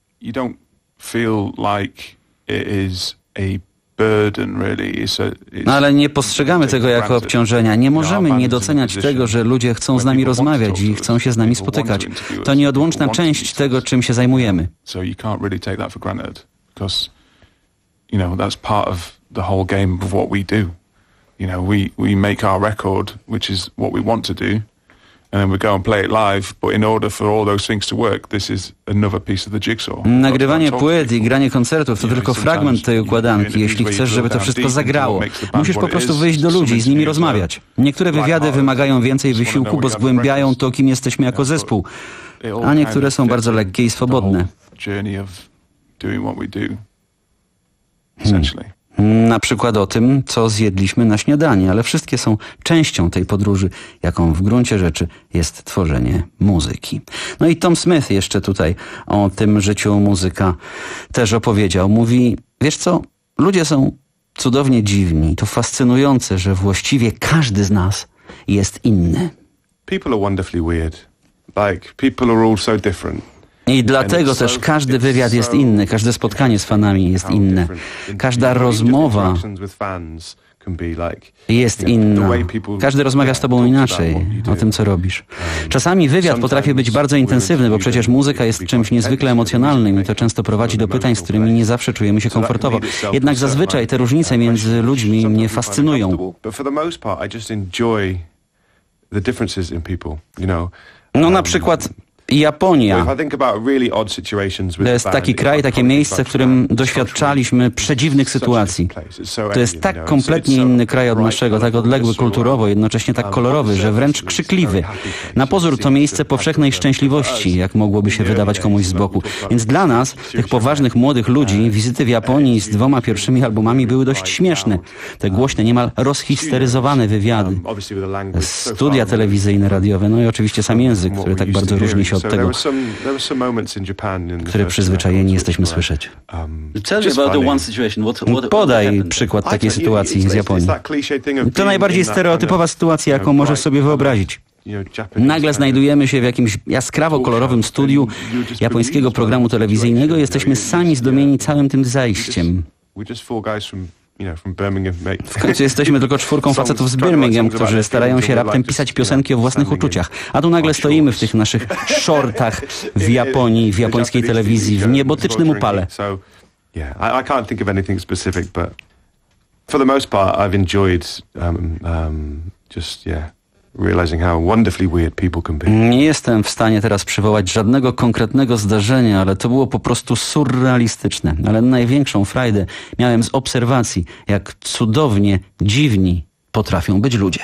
No ale nie postrzegamy tego jako obciążenia. Nie możemy nie doceniać tego, że ludzie chcą z nami rozmawiać i chcą się z nami spotykać. To nieodłączna część tego, czym się zajmujemy. You know, that's part of the whole game of what we do. You know, we, we make our record, which is what we want to do, and then we go and play it live, but in order for all those things to work, this is another piece of the jigsaw. Nagrywanie płyt i granie koncertów to tylko fragment tej układanki. Jeśli chcesz, żeby to wszystko zagrało, musisz po prostu wyjść do ludzi i z nimi rozmawiać. Niektóre wywiady wymagają więcej wysiłku, bo zgłębiają to, kim jesteśmy jako zespół, a niektóre są bardzo lekkie i swobodne. Hmm. Na przykład o tym, co zjedliśmy na śniadanie, ale wszystkie są częścią tej podróży, jaką w gruncie rzeczy jest tworzenie muzyki. No i Tom Smith jeszcze tutaj o tym życiu muzyka też opowiedział. Mówi, wiesz co, ludzie są cudownie dziwni. To fascynujące, że właściwie każdy z nas jest inny. People are wonderfully weird. Like, people are all so different. I dlatego też każdy wywiad jest inny, każde spotkanie z fanami jest inne, każda rozmowa jest inna. Każdy rozmawia z tobą inaczej o tym, co robisz. Czasami wywiad potrafi być bardzo intensywny, bo przecież muzyka jest czymś niezwykle emocjonalnym i to często prowadzi do pytań, z którymi nie zawsze czujemy się komfortowo. Jednak zazwyczaj te różnice między ludźmi mnie fascynują. No na przykład Japonia. To jest taki kraj, takie miejsce, w którym doświadczaliśmy przedziwnych sytuacji. To jest tak kompletnie inny kraj od naszego, tak odległy kulturowo, jednocześnie tak kolorowy, że wręcz krzykliwy. Na pozór to miejsce powszechnej szczęśliwości, jak mogłoby się wydawać komuś z boku. Więc dla nas, tych poważnych młodych ludzi, wizyty w Japonii z dwoma pierwszymi albumami były dość śmieszne. Te głośne, niemal rozhisteryzowane wywiady, studia telewizyjne, radiowe, no i oczywiście sam język, który tak bardzo różni się od tego, który przyzwyczajeni jesteśmy słyszeć. Podaj przykład takiej sytuacji z Japonii. To najbardziej stereotypowa sytuacja, jaką możesz sobie wyobrazić. Nagle znajdujemy się w jakimś jaskrawo kolorowym studiu japońskiego programu telewizyjnego i jesteśmy sami zdumieni całym tym zajściem. W końcu jesteśmy tylko czwórką facetów z Birmingham, którzy starają się raptem pisać piosenki o własnych uczuciach. A tu nagle stoimy w tych naszych shortach w Japonii, w japońskiej telewizji, w niebotycznym upale. yeah, I, I can't think of anything specific, but for the most part, I've enjoyed um, um, just yeah. realizing how wonderfully weird people can be. Nie jestem w stanie teraz przywołać żadnego konkretnego zdarzenia, ale to było po prostu surrealistyczne. Ale największą frajdę miałem z obserwacji, jak cudownie dziwni potrafią być ludzie.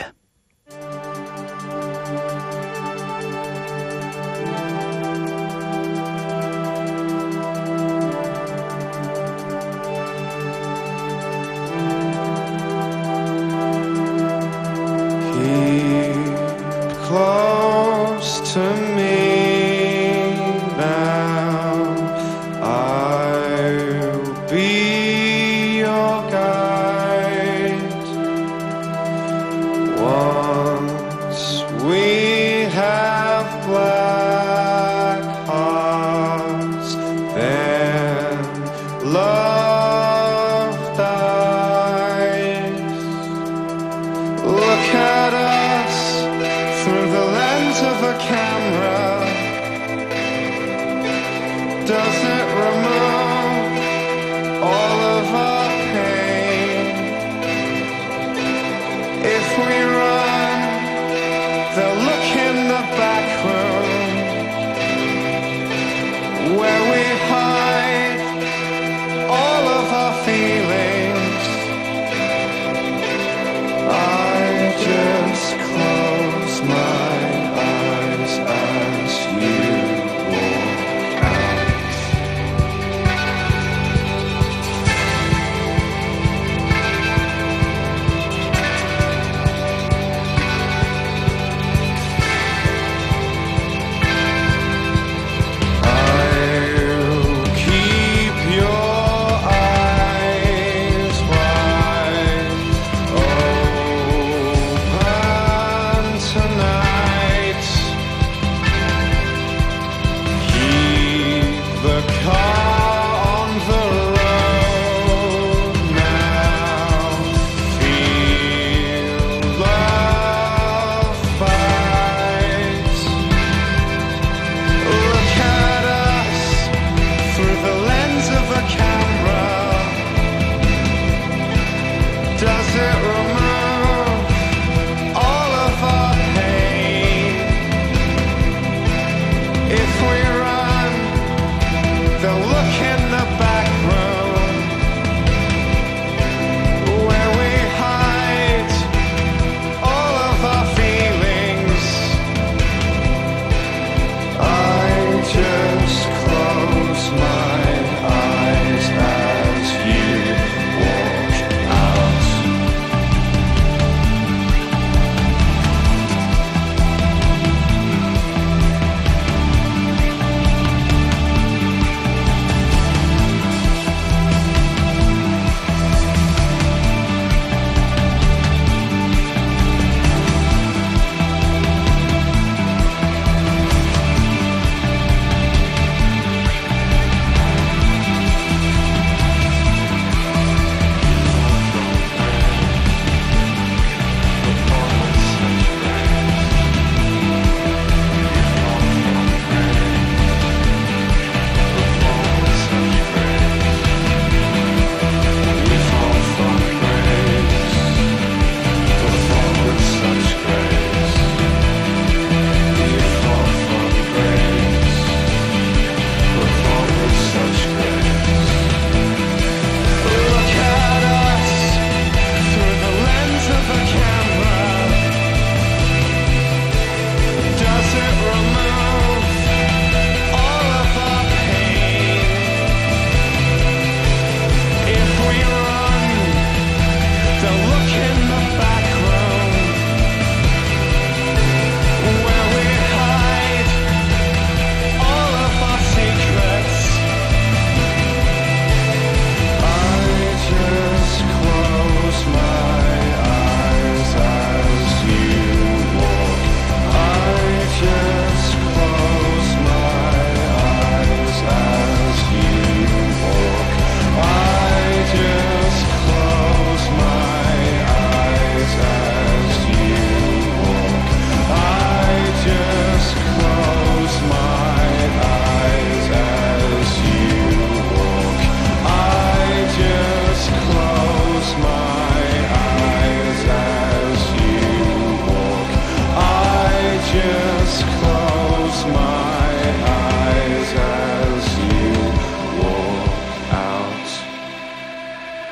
Close to me now, I'll be your guide. Once we have black hearts, then love dies. Look at us through the lens of a camera. Does it remove all of our pain? If we run, they'll look in the back room where we hide all of our feelings. I just close my eyes and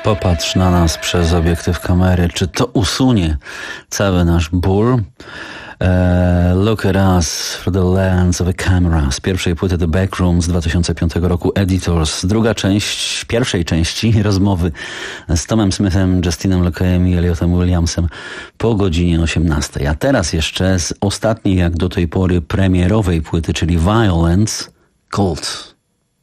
Popatrz na nas przez obiektyw kamery. Czy to usunie cały nasz ból? Uh, Look at us through the lens of a camera. Z pierwszej płyty The Backroom z dwa tysiące piątego roku, Editors. Druga część pierwszej części rozmowy z Tomem Smithem, Justinem Lockeyem i Elliotem Williamsem po godzinie osiemnastej. A teraz jeszcze z ostatniej jak do tej pory premierowej płyty, czyli Violence, Cold.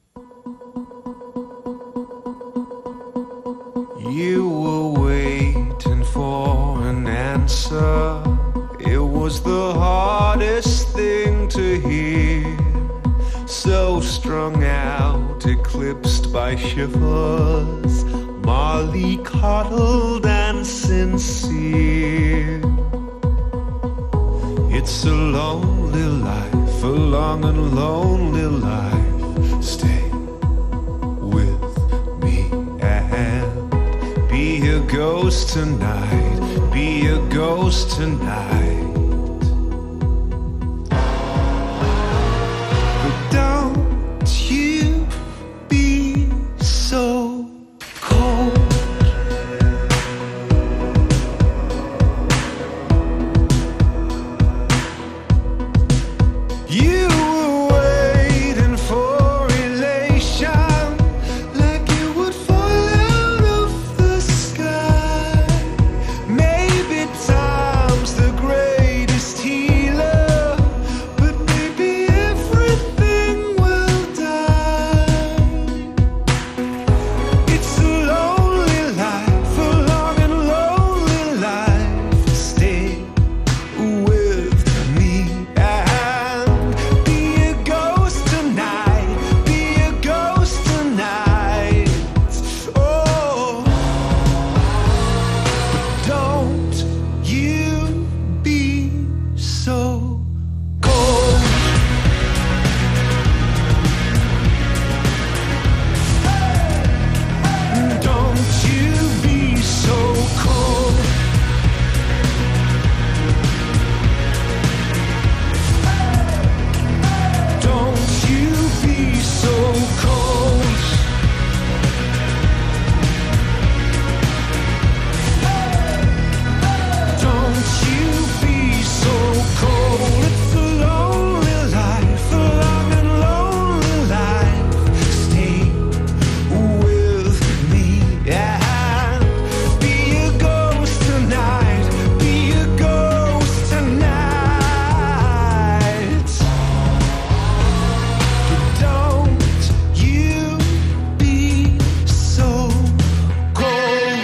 You were waiting for an answer. It was the hardest thing to hear. So strung out, eclipsed by shivers, Molly coddled and sincere. It's a lonely life, a long and lonely life. Stay with me and be a ghost tonight, be a ghost tonight. But don't you be so cold. You were waiting for elation, like it would fall out of the sky. Maybe time's the greatest healer, but maybe everything will die. It's a lonely life, a long and lonely life. Stay with me and be a ghost tonight, be a ghost tonight. Oh, don't you be so cold. Don't you be so cold. Don't you be so cold. Don't you be so cold. It's a lonely life, a long and lonely life. Stay with me and be a ghost tonight, be a ghost tonight. Don't you be so cold.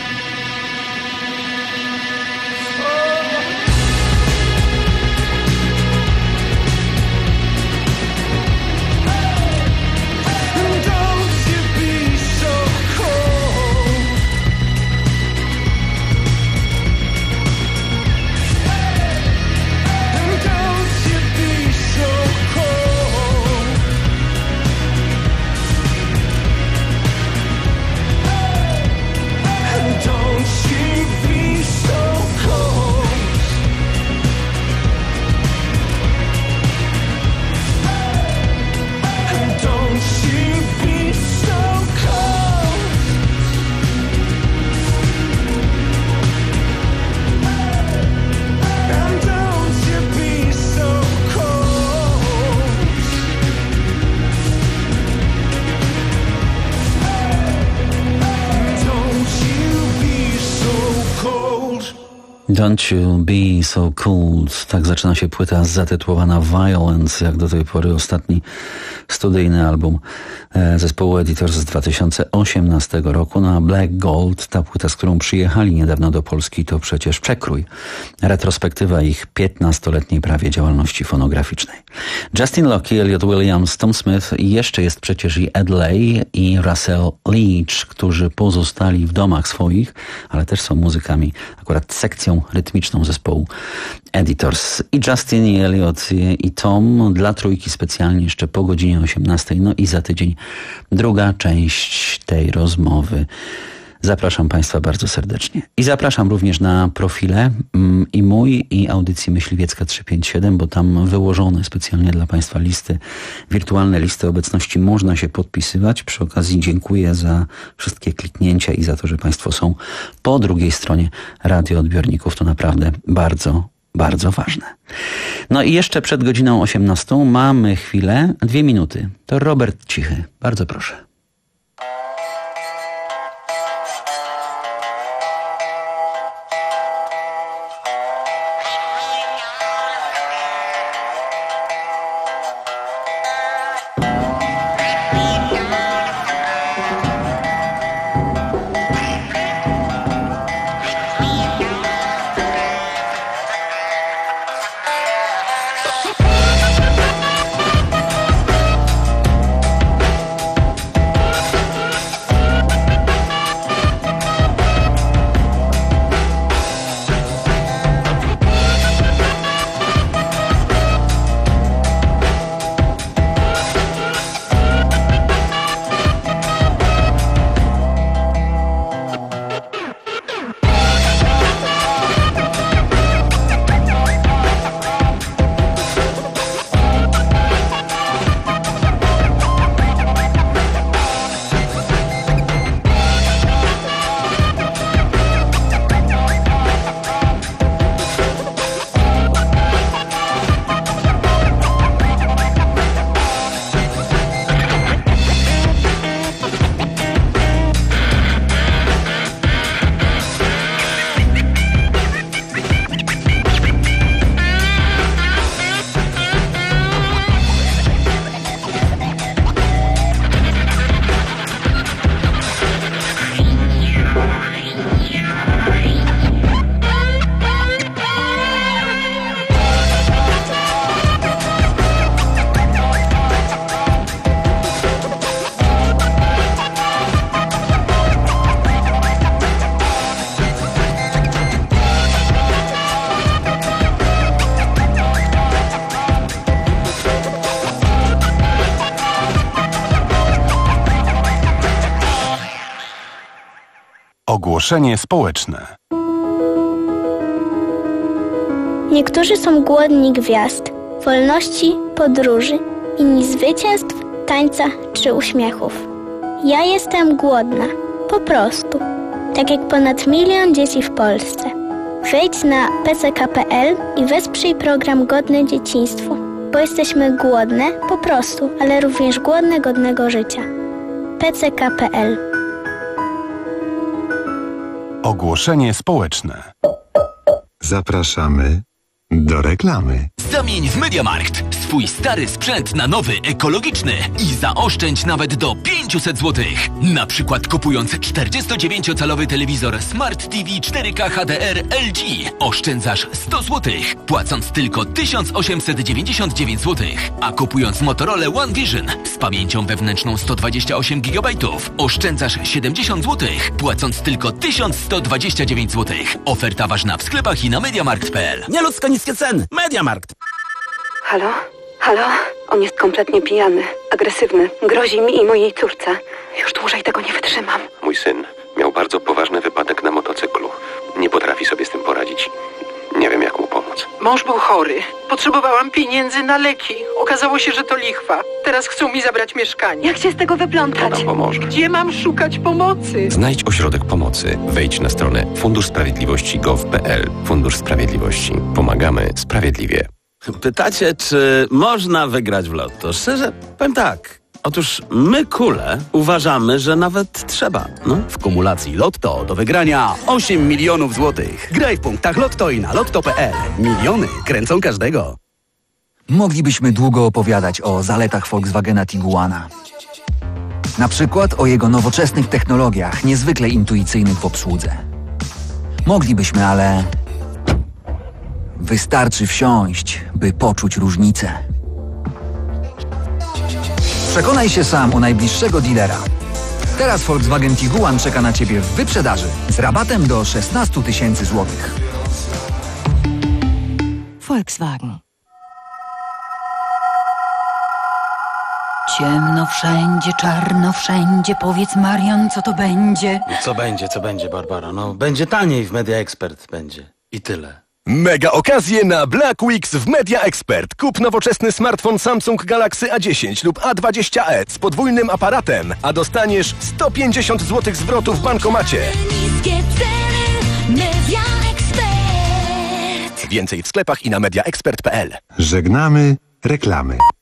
Don't you be so cold. Don't you be so cold. Don't you be so cold. Don't you be so cold. And don't you be so cold. Don't you be so cold. Don't You Be So Cold. Tak zaczyna się płyta zatytułowana Violence, jak do tej pory ostatni studyjny album e, zespołu Editors z dwa tysiące osiemnastego roku. Na Black Gold, ta płyta, z którą przyjechali niedawno do Polski, to przecież przekrój. Retrospektywa ich piętnastoletniej prawie działalności fonograficznej. Justin Lockey, Elliot Williams, Tom Smith i jeszcze jest przecież i Ed Lay i Russell Leach, którzy pozostali w domach swoich, ale też są muzykami, akurat sekcją rytmiczną zespołu Editors. I Justin, i Elliot, i, i Tom dla trójki specjalnie jeszcze po godzinie osiemnastej. No i za tydzień druga część tej rozmowy Zapraszam Państwa bardzo serdecznie. I zapraszam również na profile mm, i mój, i audycji Myśliwiecka trzysta pięćdziesiąt siedem, bo tam wyłożone specjalnie dla Państwa listy, wirtualne listy obecności. Można się podpisywać. Przy okazji dziękuję za wszystkie kliknięcia i za to, że Państwo są po drugiej stronie radioodbiorników. To naprawdę bardzo, bardzo ważne. No i jeszcze przed godziną osiemnastą mamy chwilę, dwie minuty. To Robert Cichy. Bardzo proszę. Ogłoszenie społeczne. Niektórzy są głodni gwiazd, wolności, podróży, inni zwycięstw, tańca czy uśmiechów. Ja jestem głodna, po prostu. Tak jak ponad milion dzieci w Polsce. Wejdź na p c k kropka p l i wesprzyj program Godne Dzieciństwo, bo jesteśmy głodne, po prostu, ale również głodne godnego życia. p c k kropka p l. Ogłoszenie społeczne. Zapraszamy do reklamy. Zamień w MediaMarkt swój stary sprzęt na nowy, ekologiczny i zaoszczędź nawet do pięćset złotych. Na przykład kupując czterdziestodziewięciocalowy telewizor Smart T V cztery K H D R L G oszczędzasz sto złotych, płacąc tylko tysiąc osiemset dziewięćdziesiąt dziewięć złotych. A kupując Motorola One Vision z pamięcią wewnętrzną sto dwadzieścia osiem gigabajtów oszczędzasz siedemdziesiąt złotych, płacąc tylko tysiąc sto dwadzieścia dziewięć złotych. Oferta ważna w sklepach i na mediamarkt kropka p l. Nieludzko niskie ceny. MediaMarkt. Halo? Halo? On jest kompletnie pijany, agresywny. Grozi mi i mojej córce. Już dłużej tego nie wytrzymam. Mój syn miał bardzo poważny wypadek na motocyklu. Nie potrafi sobie z tym poradzić. Nie wiem, jak mu pomóc. Mąż był chory. Potrzebowałam pieniędzy na leki. Okazało się, że to lichwa. Teraz chcą mi zabrać mieszkanie. Jak się z tego wyplątać? To nam pomoże. Gdzie mam szukać pomocy? Znajdź ośrodek pomocy. Wejdź na stronę fundusz sprawiedliwości kropka gov kropka p l. Fundusz Sprawiedliwości. Pomagamy sprawiedliwie. Pytacie, czy można wygrać w lotto? Szczerze, powiem tak. Otóż my, kule, uważamy, że nawet trzeba. No, w kumulacji Lotto do wygrania osiem milionów złotych. Graj w punktach Lotto i na lotto kropka p l. Miliony kręcą każdego. Moglibyśmy długo opowiadać o zaletach Volkswagena Tiguana. Na przykład o jego nowoczesnych technologiach, niezwykle intuicyjnych w obsłudze. Moglibyśmy, ale... wystarczy wsiąść, by poczuć różnicę. Przekonaj się sam u najbliższego dealera. Teraz Volkswagen Tiguan czeka na Ciebie w wyprzedaży z rabatem do szesnaście tysięcy złotych. Volkswagen. Ciemno wszędzie, czarno wszędzie. Powiedz, Marian, co to będzie? Co będzie, co będzie, Barbara? No, będzie taniej w Media Expert, będzie. I tyle. Mega okazje na Black Weeks w Media Expert. Kup nowoczesny smartfon Samsung Galaxy A dziesięć lub A dwadzieścia e z podwójnym aparatem, a dostaniesz sto pięćdziesiąt złotych zwrotu w bankomacie. Niskie ceny, Media Expert. Więcej w sklepach i na media expert kropka p l. Żegnamy reklamy.